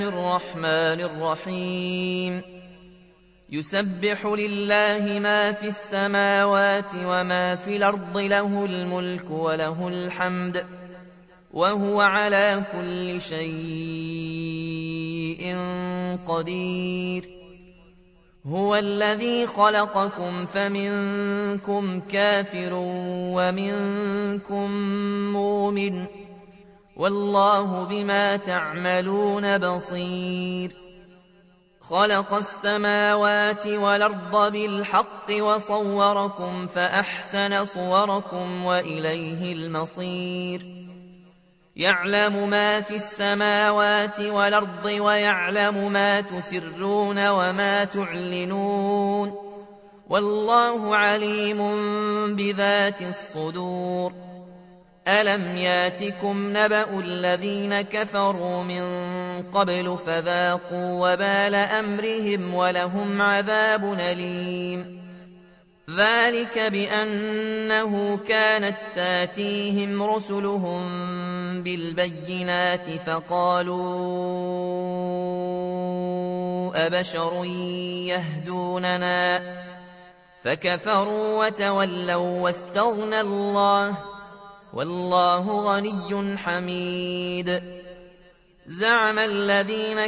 الرحمن الرحيم يسبح لله ما في السماوات وما في الأرض له الملك وله الحمد وهو على كل شيء قدير هو الذي خلقكم فمنكم كافر ومنكم مؤمن والله بما تعملون بصير خلق السماوات والأرض بالحق وصوركم فأحسن صوركم وإليه المصير يعلم ما في السماوات والأرض ويعلم ما تسرون وما تعلنون والله عليم بذات الصدور ألم ياتكم نبأ الذين كفروا من قبل فذاقوا وبال أمرهم ولهم عذاب أليم ذلك بأنه كانت تاتيهم رسلهم بالبينات فقالوا أبشر يهدوننا فكفروا وتولوا واستغنى الله والله غني حميد زعم الذين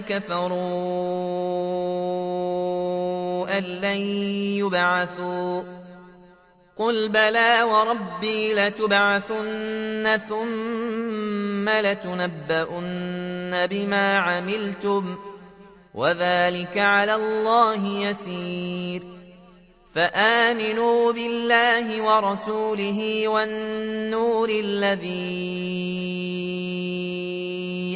كفروا أن لن يبعثوا قل بلى وربي لتبعثن ثم لتنبؤن بما عملتم وذلك على الله يسير فآمنوا بالله ورسوله والنور الذي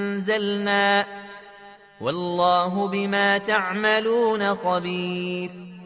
أنزلنا والله بما تعملون خبير